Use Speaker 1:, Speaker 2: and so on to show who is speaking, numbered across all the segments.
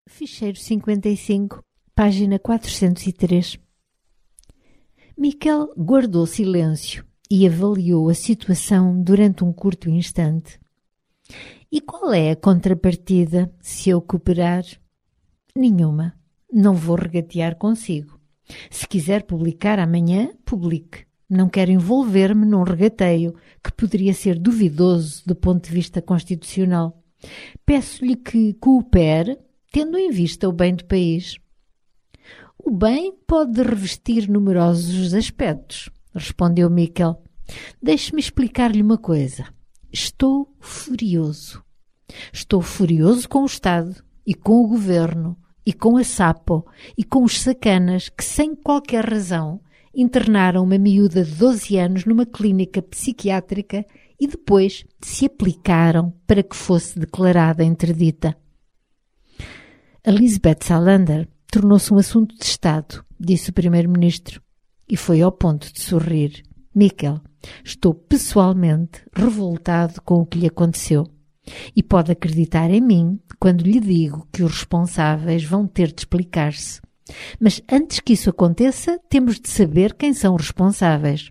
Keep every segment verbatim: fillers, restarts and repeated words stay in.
Speaker 1: Ficheiro cinquenta e cinco, página quatrocentos e três. Miquel guardou silêncio e avaliou a situação durante um curto instante. E qual é a contrapartida se eu cooperar? Nenhuma. Não vou regatear consigo. Se quiser publicar amanhã, publique. Não quero envolver-me num regateio que poderia ser duvidoso do ponto de vista constitucional. Peço-lhe que coopere, tendo em vista o bem do país. O bem pode revestir numerosos aspectos, respondeu Miquel. Deixe-me explicar-lhe uma coisa. Estou furioso. Estou furioso com o Estado e com o Governo e com a Sapo e com os sacanas que, sem qualquer razão, internaram uma miúda de doze anos numa clínica psiquiátrica e depois se aplicaram para que fosse declarada interdita. Elizabeth Salander tornou-se um assunto de Estado, disse o primeiro-ministro, e foi ao ponto de sorrir. Miquel, estou pessoalmente revoltado com o que lhe aconteceu. E pode acreditar em mim quando lhe digo que os responsáveis vão ter de explicar-se. Mas antes que isso aconteça, temos de saber quem são os responsáveis.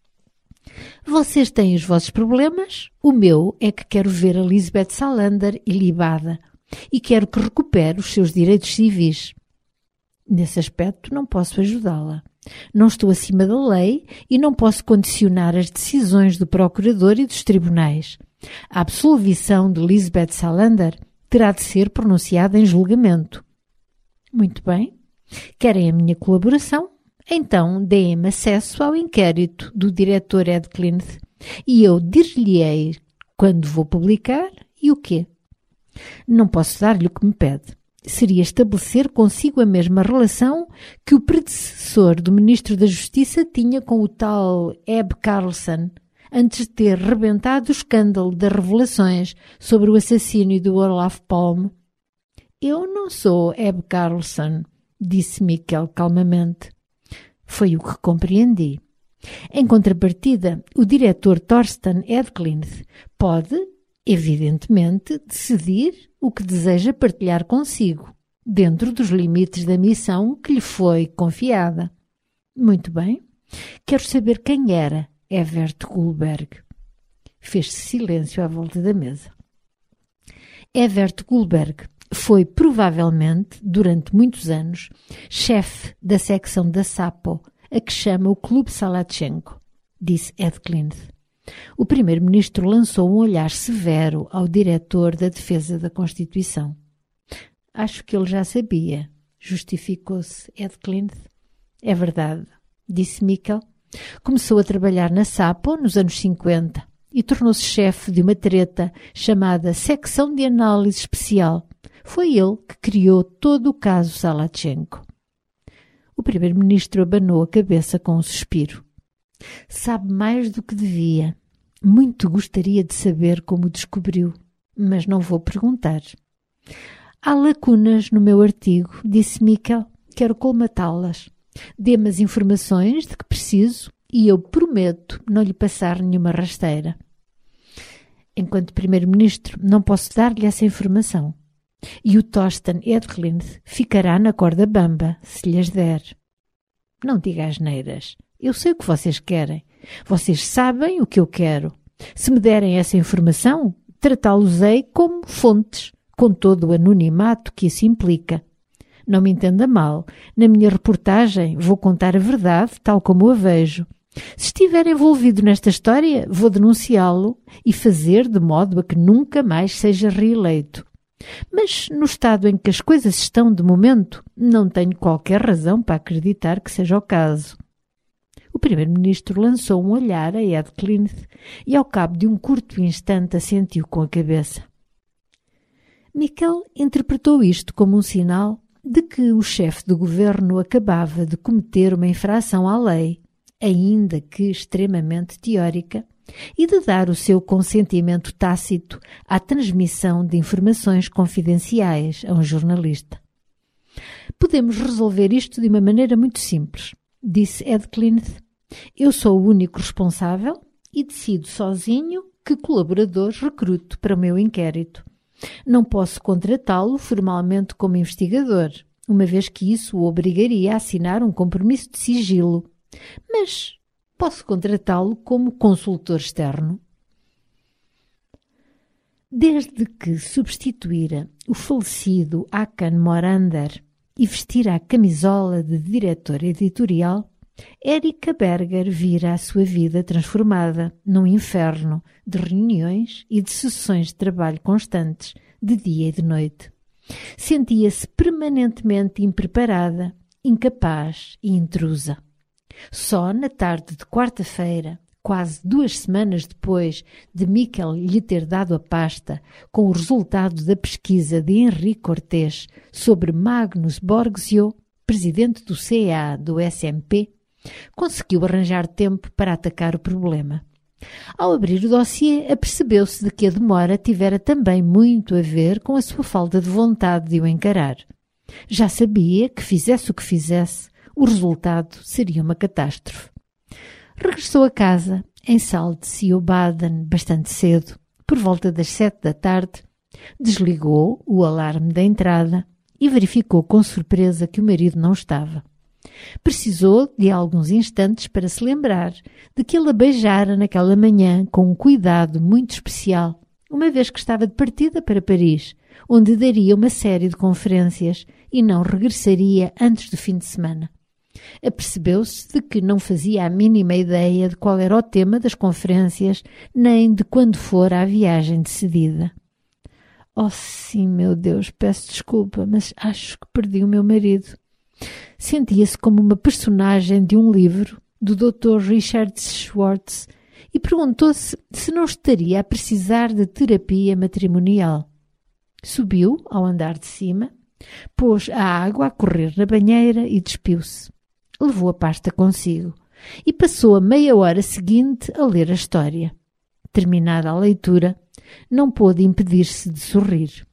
Speaker 1: Vocês têm os vossos problemas, o meu é que quero ver a Elizabeth Salander ilibada e quero que recupere os seus direitos civis. Nesse aspecto não posso ajudá-la. Não estou acima da lei e não posso condicionar as decisões do procurador e dos tribunais. A absolvição de Elizabeth Salander terá de ser pronunciada em julgamento. Muito bem. Querem a minha colaboração? Então deem-me acesso ao inquérito do diretor Edcliffe e eu dir-lhe-ei quando vou publicar e o quê. Não posso dar-lhe o que me pede. Seria estabelecer consigo a mesma relação que o predecessor do Ministro da Justiça tinha com o tal Ebbe Carlsson, antes de ter rebentado o escândalo das revelações sobre o assassínio do Olaf Palme. Eu não sou Ebbe Carlsson, disse Miquel calmamente. Foi o que compreendi. Em contrapartida, o diretor Thorsten Edcliffe pode, evidentemente, decidir o que deseja partilhar consigo, dentro dos limites da missão que lhe foi confiada. Muito bem. Quero saber quem era Evert Goldberg. Fez-se silêncio à volta da mesa. Evert Goldberg foi, provavelmente, durante muitos anos, chefe da secção da Sapo, a que chama o Clube Salatchenko, disse Edcliffe. O primeiro-ministro lançou um olhar severo ao diretor da Defesa da Constituição. Acho que ele já sabia, justificou-se Edcliffe. É verdade, disse Miquel. Começou a trabalhar na Sapo nos anos cinquenta e tornou-se chefe de uma treta chamada Secção de Análise Especial. Foi ele que criou todo o caso Salatchenko. O primeiro-ministro abanou a cabeça com um suspiro. Sabe mais do que devia. Muito gostaria de saber como o descobriu, mas não vou perguntar. Há lacunas no meu artigo, disse Miquel. Quero colmatá-las. Dê-me as informações de que preciso e eu prometo não lhe passar nenhuma rasteira. Enquanto primeiro-ministro, não posso dar-lhe essa informação. E o Thorsten Edcliffe ficará na corda bamba, se lhes der. Não diga asneiras. Eu sei o que vocês querem. Vocês sabem o que eu quero. Se me derem essa informação, tratá-los-ei como fontes, com todo o anonimato que isso implica. Não me entenda mal. Na minha reportagem vou contar a verdade tal como a vejo. Se estiver envolvido nesta história, vou denunciá-lo e fazer de modo a que nunca mais seja reeleito. Mas, no estado em que as coisas estão de momento, não tenho qualquer razão para acreditar que seja o caso. O primeiro-ministro lançou um olhar a Edcliffe e, ao cabo de um curto instante, assentiu com a cabeça. Miquel interpretou isto como um sinal de que o chefe do governo acabava de cometer uma infração à lei, ainda que extremamente teórica, e de dar o seu consentimento tácito à transmissão de informações confidenciais a um jornalista. Podemos resolver isto de uma maneira muito simples, disse Edcliffe. Eu sou o único responsável e decido sozinho que colaboradores recruto para o meu inquérito. Não posso contratá-lo formalmente como investigador, uma vez que isso o obrigaria a assinar um compromisso de sigilo, mas posso contratá-lo como consultor externo. Desde que substituíra o falecido Hakan Morander e vestira a camisola de diretora editorial, Erika Berger vira a sua vida transformada num inferno de reuniões e de sessões de trabalho constantes, de dia e de noite. Sentia-se permanentemente impreparada, incapaz e intrusa. Só na tarde de quarta-feira, quase duas semanas depois de Mikkel lhe ter dado a pasta com o resultado da pesquisa de Henri Cortés sobre Magnus Borgsio, presidente do C A do S M P, conseguiu arranjar tempo para atacar o problema. Ao abrir o dossiê, apercebeu-se de que a demora tivera também muito a ver com a sua falta de vontade de o encarar. Já sabia que, fizesse o que fizesse, o resultado seria uma catástrofe. Regressou a casa, em Salzsee-Baden, bastante cedo, por volta das sete da tarde, desligou o alarme da entrada e verificou com surpresa que o marido não estava. Precisou de alguns instantes para se lembrar de que ele a beijara naquela manhã com um cuidado muito especial, uma vez que estava de partida para Paris, onde daria uma série de conferências e não regressaria antes do fim de semana. Apercebeu-se de que não fazia a mínima ideia de qual era o tema das conferências, nem de quando fora a viagem decidida. Oh, sim, meu Deus, peço desculpa, mas acho que perdi o meu marido. Sentia-se como uma personagem de um livro do doutor Richard Schwartz e perguntou-se se não estaria a precisar de terapia matrimonial. Subiu ao andar de cima, pôs a água a correr na banheira e despiu-se. Levou a pasta consigo e passou a meia hora seguinte a ler a história. Terminada a leitura, não pôde impedir-se de sorrir.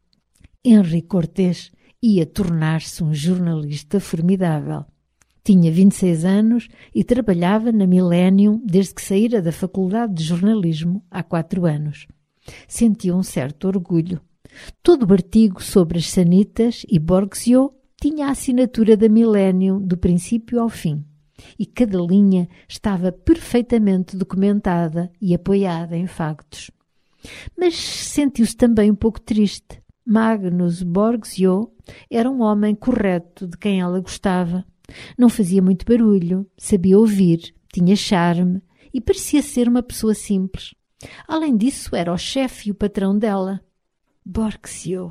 Speaker 1: Henri Cortés ia tornar-se um jornalista formidável. Tinha vinte e seis anos e trabalhava na Millennium desde que saíra da Faculdade de Jornalismo há quatro anos. Sentia um certo orgulho. Todo o artigo sobre as sanitas e Borgsio tinha a assinatura da Millennium do princípio ao fim, e cada linha estava perfeitamente documentada e apoiada em factos. Mas sentiu-se também um pouco triste. Magnus Borgsio era um homem correto de quem ela gostava. Não fazia muito barulho, sabia ouvir, tinha charme e parecia ser uma pessoa simples. Além disso, era o chefe e o patrão dela. Borgsio.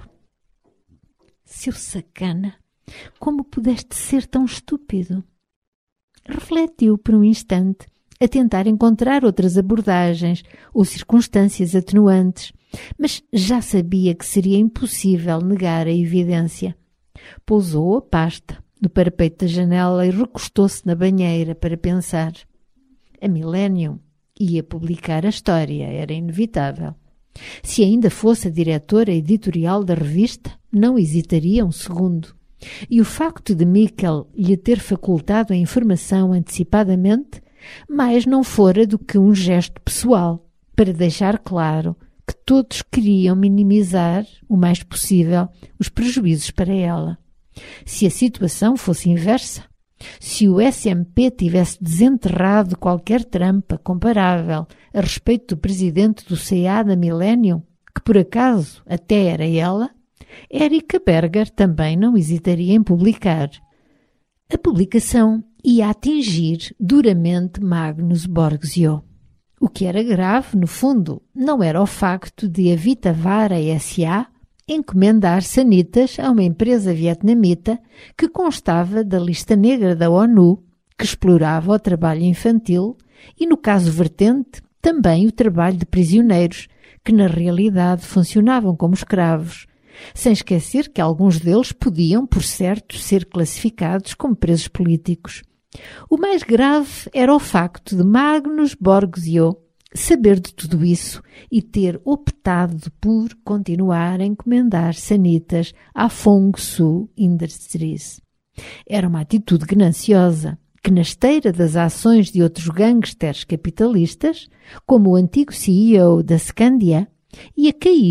Speaker 1: Seu sacana, como pudeste ser tão estúpido? Refletiu por um instante, a tentar encontrar outras abordagens ou circunstâncias atenuantes, mas já sabia que seria impossível negar a evidência. Pousou a pasta no parapeito da janela e recostou-se na banheira para pensar. A Millennium ia publicar a história, era inevitável. Se ainda fosse a diretora editorial da revista, não hesitaria um segundo. E o facto de Mikkel lhe ter facultado a informação antecipadamente, mais não fora do que um gesto pessoal, para deixar claro que todos queriam minimizar, o mais possível, os prejuízos para ela. Se a situação fosse inversa, se o S M P tivesse desenterrado qualquer trampa comparável a respeito do presidente do C A da Millennium, que por acaso até era ela, Erika Berger também não hesitaria em publicar. A publicação ia atingir duramente Magnus Borgsio. O que era grave, no fundo, não era o facto de a Vitavara S A encomendar sanitas a uma empresa vietnamita que constava da lista negra da ONU, que explorava o trabalho infantil e, no caso vertente, também o trabalho de prisioneiros, que na realidade funcionavam como escravos, sem esquecer que alguns deles podiam, por certo, ser classificados como presos políticos. O mais grave era o facto de Magnus Borgsio saber de tudo isso e ter optado por continuar a encomendar sanitas à Fong-Su Industries. Era uma atitude gananciosa que, na esteira das ações de outros gangsters capitalistas, como o antigo C E O da Scandia, ia cair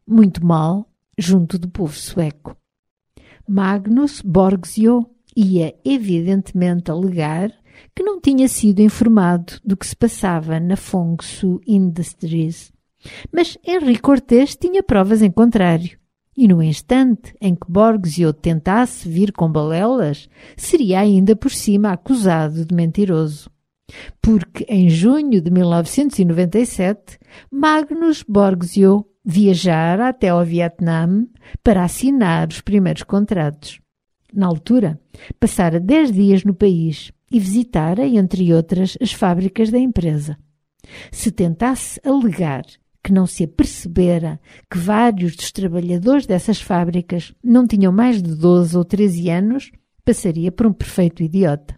Speaker 1: muito mal junto do povo sueco. Magnus Borgsio ia evidentemente alegar que não tinha sido informado do que se passava na Fongsu Industries, mas Henri Cortés tinha provas em contrário, e no instante em que Borgsio tentasse vir com balelas, seria ainda por cima acusado de mentiroso. Porque em junho de mil novecentos e noventa e sete, Magnus Borgsio viajara até ao Vietnã para assinar os primeiros contratos. Na altura, passara dez dias no país e visitara, entre outras, as fábricas da empresa. Se tentasse alegar que não se apercebera que vários dos trabalhadores dessas fábricas não tinham mais de doze ou treze anos, passaria por um perfeito idiota.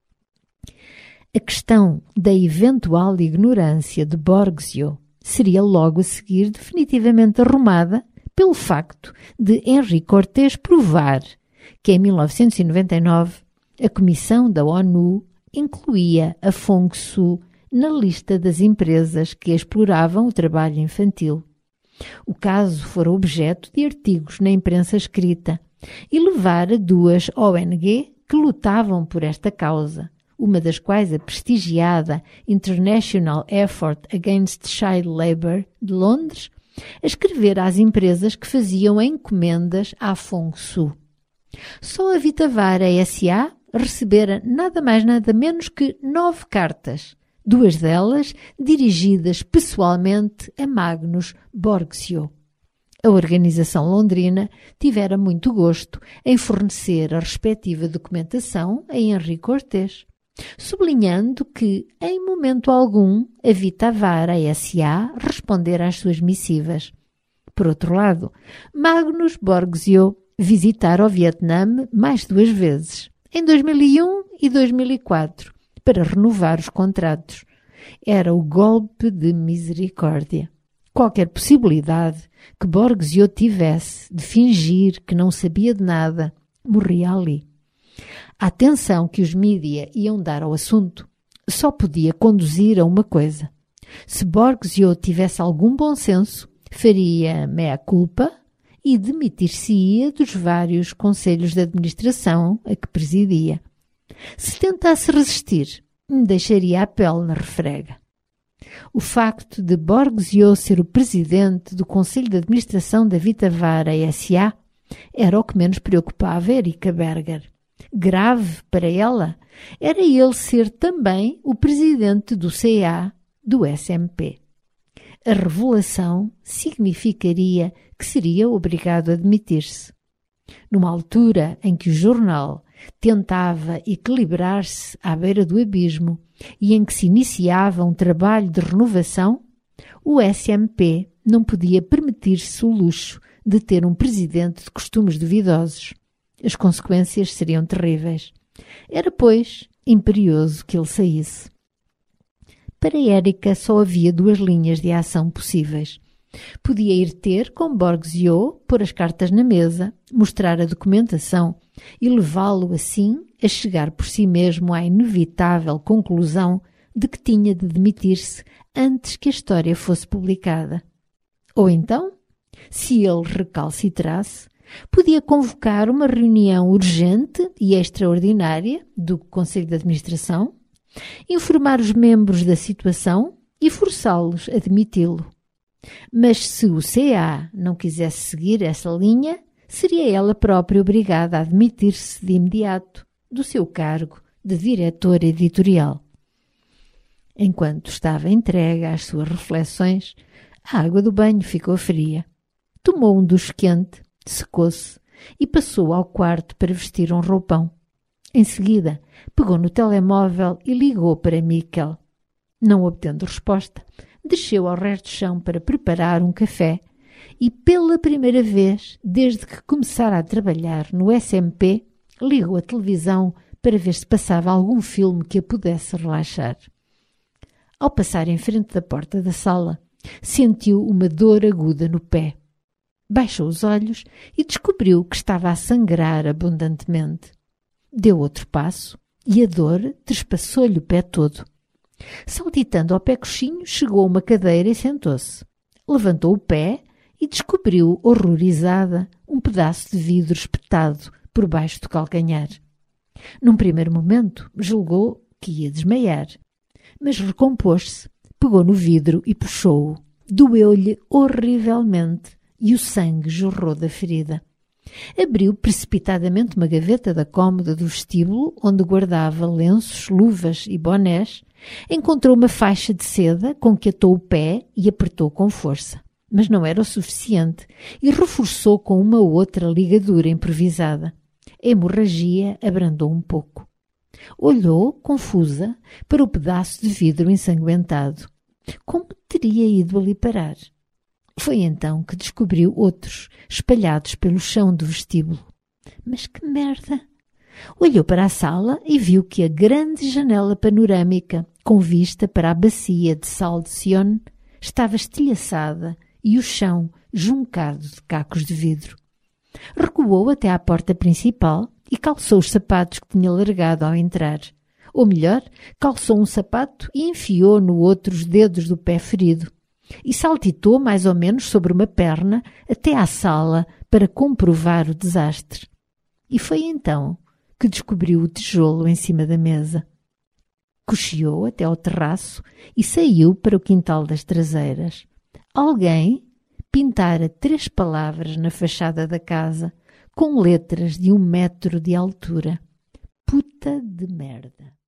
Speaker 1: A questão da eventual ignorância de Borgsio seria logo a seguir definitivamente arrumada pelo facto de Henri Cortés provar que em mil novecentos e noventa e nove a Comissão da ONU incluía a Fongsu na lista das empresas que exploravam o trabalho infantil. O caso fora objeto de artigos na imprensa escrita e levara duas O N G que lutavam por esta causa, uma das quais a prestigiada International Effort Against Child Labour de Londres, a escrever às empresas que faziam encomendas à Fongsu. Só a Vitavara S A recebera nada mais nada menos que nove cartas, duas delas dirigidas pessoalmente a Magnus Borgsio. A organização londrina tivera muito gosto em fornecer a respectiva documentação a Henri Cortés, sublinhando que, em momento algum, a Vitavara S A respondera às suas missivas. Por outro lado, Magnus Borgsio visitara o Vietnã mais duas vezes, em dois mil e um e dois mil e quatro, para renovar os contratos. Era o golpe de misericórdia. Qualquer possibilidade que Borgsio tivesse de fingir que não sabia de nada morria ali. A atenção que os mídia iam dar ao assunto só podia conduzir a uma coisa. Se Borgsio tivesse algum bom senso, faria mea culpa e demitir-se-ia dos vários conselhos de administração a que presidia. Se tentasse resistir, deixaria a pele na refrega. O facto de Borgsio ser o presidente do Conselho de Administração da Vitavara S A era o que menos preocupava Erika Berger. Grave para ela era ele ser também o presidente do C A do S M P. A revelação significaria que seria obrigado a demitir-se. Numa altura em que o jornal tentava equilibrar-se à beira do abismo e em que se iniciava um trabalho de renovação, o S M P não podia permitir-se o luxo de ter um presidente de costumes duvidosos. As consequências seriam terríveis. Era, pois, imperioso que ele saísse. Para Erika só havia duas linhas de ação possíveis. Podia ir ter com Borgsio, pôr as cartas na mesa, mostrar a documentação e levá-lo assim a chegar por si mesmo à inevitável conclusão de que tinha de demitir-se antes que a história fosse publicada. Ou então, se ele recalcitrasse, podia convocar uma reunião urgente e extraordinária do Conselho de Administração, informar os membros da situação e forçá-los a demiti-lo. Mas se o C A não quisesse seguir essa linha, seria ela própria obrigada a demitir-se de imediato do seu cargo de diretora editorial. Enquanto estava entregue às suas reflexões, a água do banho ficou fria. Tomou um duche quente, secou-se e passou ao quarto para vestir um roupão. Em seguida, pegou no telemóvel e ligou para Mikkel. Não obtendo resposta, desceu ao resto do chão para preparar um café e, pela primeira vez desde que começara a trabalhar no S M P, ligou a televisão para ver se passava algum filme que a pudesse relaxar. Ao passar em frente da porta da sala, sentiu uma dor aguda no pé. Baixou os olhos e descobriu que estava a sangrar abundantemente. Deu outro passo e a dor trespassou-lhe o pé todo. Saltitando ao pé coxinho, chegou a uma cadeira e sentou-se. Levantou o pé e descobriu, horrorizada, um pedaço de vidro espetado por baixo do calcanhar. Num primeiro momento, julgou que ia desmaiar, mas recompôs-se, pegou no vidro e puxou-o. Doeu-lhe horrivelmente e o sangue jorrou da ferida. Abriu precipitadamente uma gaveta da cômoda do vestíbulo, onde guardava lenços, luvas e bonés. Encontrou uma faixa de seda com que atou o pé e apertou com força. Mas não era o suficiente e reforçou com uma outra ligadura improvisada. A hemorragia abrandou um pouco. Olhou, confusa, para o pedaço de vidro ensanguentado. Como teria ido ali parar? Foi então que descobriu outros, espalhados pelo chão do vestíbulo. Mas que merda! Olhou para a sala e viu que a grande janela panorâmica, com vista para a bacia de Sal de Sion, estava estilhaçada e o chão juncado de cacos de vidro. Recuou até à porta principal e calçou os sapatos que tinha largado ao entrar. Ou melhor, calçou um sapato e enfiou no outro os dedos do pé ferido. E saltitou mais ou menos sobre uma perna até à sala para comprovar o desastre. E foi então que descobriu o tijolo em cima da mesa. Cocheou até ao terraço e saiu para o quintal das traseiras. Alguém pintara três palavras na fachada da casa, com letras de um metro de altura. Puta de merda.